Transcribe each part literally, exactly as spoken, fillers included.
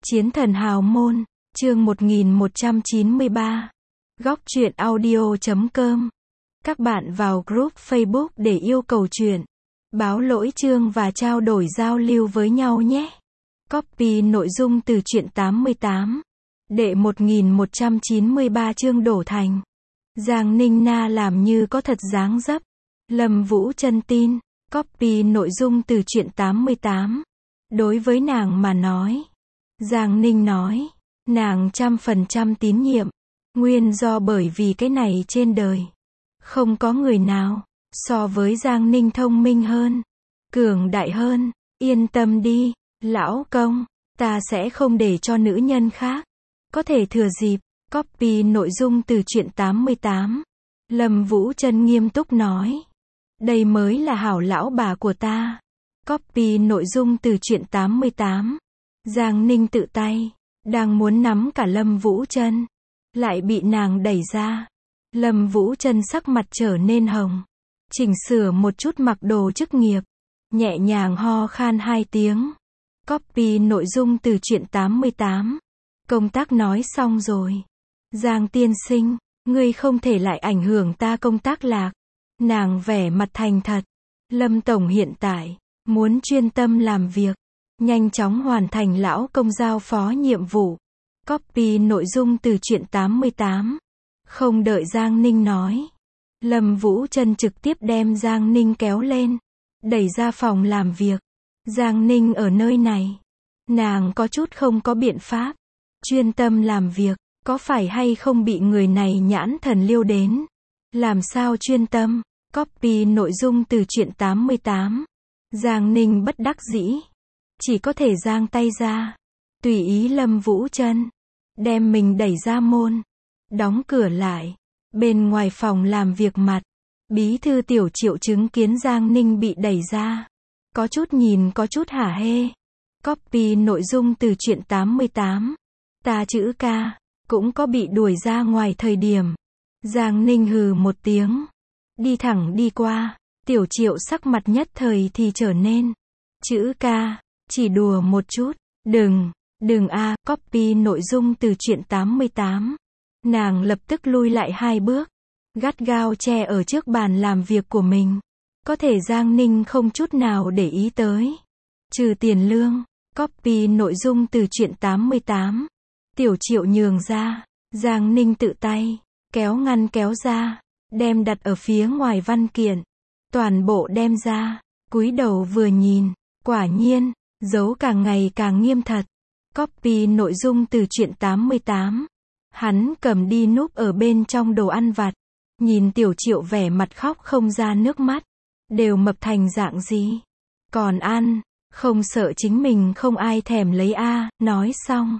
Chiến thần hào môn, chương một nghìn một trăm chín mươi ba. Góc truyện audio chấm com. Các bạn vào group Facebook để yêu cầu truyện, báo lỗi chương và trao đổi giao lưu với nhau nhé. Copy nội dung từ truyện tám mươi tám. Đệ một nghìn một trăm chín mươi ba chương đổ thành. Giang Ninh Na làm như có thật dáng dấp. Lâm Vũ Trân tin. Copy nội dung từ truyện tám mươi tám. Đối với nàng mà nói, Giang Ninh nói, nàng trăm phần trăm tín nhiệm. Nguyên do bởi vì cái này trên đời không có người nào so với Giang Ninh thông minh hơn, cường đại hơn. Yên tâm đi, lão công, ta sẽ không để cho nữ nhân khác có thể thừa dịp. Copy nội dung từ truyện tám mươi tám. Lâm Vũ Trân nghiêm túc nói, đây mới là hảo lão bà của ta. Copy nội dung từ truyện tám mươi tám. Giang Ninh tự tay đang muốn nắm cả Lâm Vũ Trân, lại bị nàng đẩy ra. Lâm Vũ Trân sắc mặt trở nên hồng, chỉnh sửa một chút mặc đồ chức nghiệp, nhẹ nhàng ho khan hai tiếng. Copy nội dung từ truyện tám mươi tám. Công tác nói xong rồi. Giang tiên sinh, ngươi không thể lại ảnh hưởng ta công tác lạc. Nàng vẻ mặt thành thật. Lâm tổng hiện tại muốn chuyên tâm làm việc, nhanh chóng hoàn thành lão công giao phó nhiệm vụ. Copy nội dung từ truyện tám mươi tám. Không đợi Giang Ninh nói, Lâm Vũ Trân trực tiếp đem Giang Ninh kéo lên, đẩy ra phòng làm việc. Giang Ninh ở nơi này, nàng có chút không có biện pháp. Chuyên tâm làm việc, có phải hay không bị người này nhãn thần liêu đến? Làm sao chuyên tâm? Copy nội dung từ truyện tám mươi tám. Giang Ninh bất đắc dĩ, chỉ có thể giang tay ra, tùy ý Lâm Vũ Trân đem mình đẩy ra môn, đóng cửa lại. Bên ngoài phòng làm việc mặt, bí thư Tiểu Triệu chứng kiến Giang Ninh bị đẩy ra, có chút nhìn có chút hả hê. Copy nội dung từ truyện tám mươi tám. Ta chữ ca cũng có bị đuổi ra ngoài thời điểm. Giang Ninh hừ một tiếng, đi thẳng đi qua. Tiểu Triệu sắc mặt nhất thời thì trở nên, chữ ca, chỉ đùa một chút, đừng, đừng a. À. Copy nội dung từ truyện tám mươi tám. Nàng lập tức lui lại hai bước, gắt gao che ở trước bàn làm việc của mình. Có thể Giang Ninh không chút nào để ý tới, trừ tiền lương. Copy nội dung từ truyện tám mươi tám. Tiểu Triệu nhường ra, Giang Ninh tự tay kéo ngăn kéo ra, đem đặt ở phía ngoài văn kiện, toàn bộ đem ra, cúi đầu vừa nhìn, quả nhiên, dấu càng ngày càng nghiêm thật. Copy nội dung từ truyện tám mươi tám. Hắn cầm đi núp ở bên trong đồ ăn vặt, nhìn Tiểu Triệu vẻ mặt khóc không ra nước mắt, đều mập thành dạng gì, còn ăn, không sợ chính mình không ai thèm lấy a. À. Nói xong,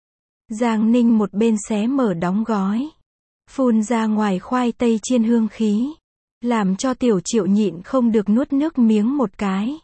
Giang Ninh một bên xé mở đóng gói, phun ra ngoài khoai tây chiên hương khí, làm cho Tiểu Triệu nhịn không được nuốt nước miếng một cái.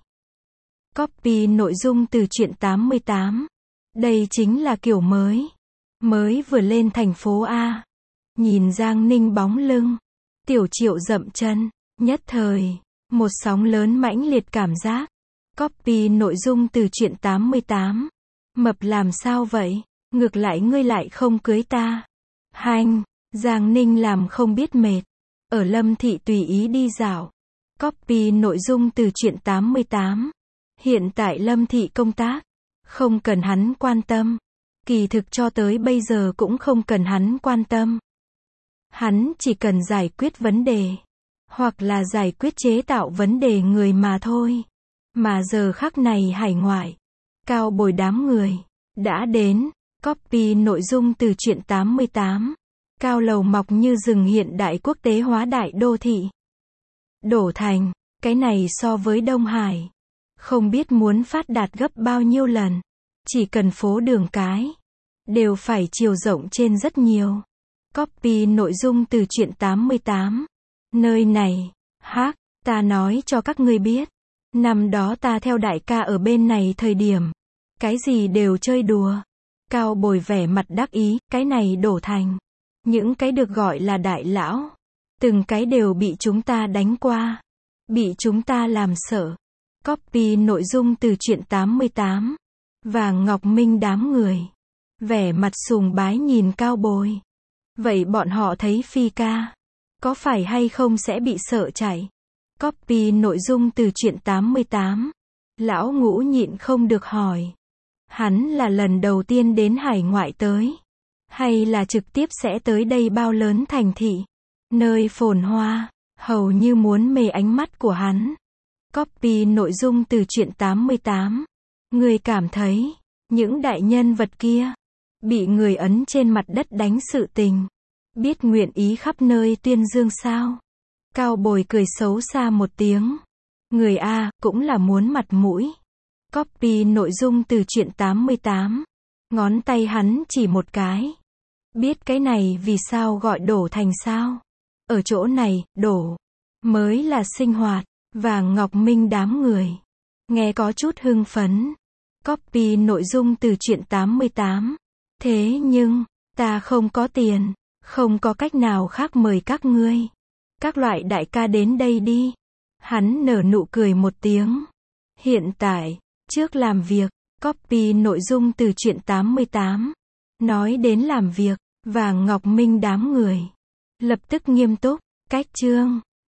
Copy nội dung từ truyện tám mươi tám. Đây chính là kiểu mới, mới vừa lên thành phố A. Nhìn Giang Ninh bóng lưng, Tiểu Triệu dậm chân, nhất thời, một sóng lớn mãnh liệt cảm giác. Copy nội dung từ truyện tám mươi tám. Mập làm sao vậy? Ngược lại ngươi lại không cưới ta. Hanh, Giang Ninh làm không biết mệt, ở Lâm thị tùy ý đi dạo. Copy nội dung từ truyện tám mươi tám. Hiện tại Lâm thị công tác, không cần hắn quan tâm. Kỳ thực cho tới bây giờ cũng không cần hắn quan tâm. Hắn chỉ cần giải quyết vấn đề, hoặc là giải quyết chế tạo vấn đề người mà thôi. Mà giờ khắc này hải ngoại, cao bồi đám người đã đến. Copy nội dung từ truyện tám mươi tám. Cao lầu mọc như rừng hiện đại quốc tế hóa đại đô thị. Đổ thành, cái này so với Đông Hải, không biết muốn phát đạt gấp bao nhiêu lần. Chỉ cần phố đường cái, đều phải chiều rộng trên rất nhiều. Copy nội dung từ truyện tám mươi tám. Nơi này, hắc, ta nói cho các ngươi biết. Năm đó ta theo đại ca ở bên này thời điểm, cái gì đều chơi đùa. Cao bồi vẻ mặt đắc ý, cái này đổ thành. Những cái được gọi là đại lão, từng cái đều bị chúng ta đánh qua, bị chúng ta làm sợ. Copy nội dung từ truyện tám mươi tám. Vàng Ngọc Minh đám người. Vẻ mặt sùng bái nhìn Cao Bồi. Vậy bọn họ thấy Phi ca, có phải hay không sẽ bị sợ chạy? Copy nội dung từ truyện tám mươi tám. Lão Ngũ nhịn không được hỏi. Hắn là lần đầu tiên đến hải ngoại tới, hay là trực tiếp sẽ tới đây bao lớn thành thị, nơi phồn hoa, hầu như muốn mê ánh mắt của hắn. Copy nội dung từ truyện tám mươi tám. Người cảm thấy, những đại nhân vật kia, bị người ấn trên mặt đất đánh sự tình, biết nguyện ý khắp nơi tuyên dương sao? Cao Bồi cười xấu xa một tiếng. Người A, cũng là muốn mặt mũi. Copy nội dung từ truyện tám mươi tám. Ngón tay hắn chỉ một cái. Biết cái này vì sao gọi đổ thành sao? Ở chỗ này, đổ mới là sinh hoạt. Vàng Ngọc Minh đám người. Nghe có chút hưng phấn. Copy nội dung từ truyện tám mươi tám. Thế nhưng, ta không có tiền, không có cách nào khác mời các ngươi. Các loại đại ca đến đây đi. Hắn nở nụ cười một tiếng. Hiện tại, trước làm việc, copy nội dung từ truyện tám mươi tám. Nói đến làm việc, Vàng Ngọc Minh đám người. Lập tức nghiêm túc, cách chương.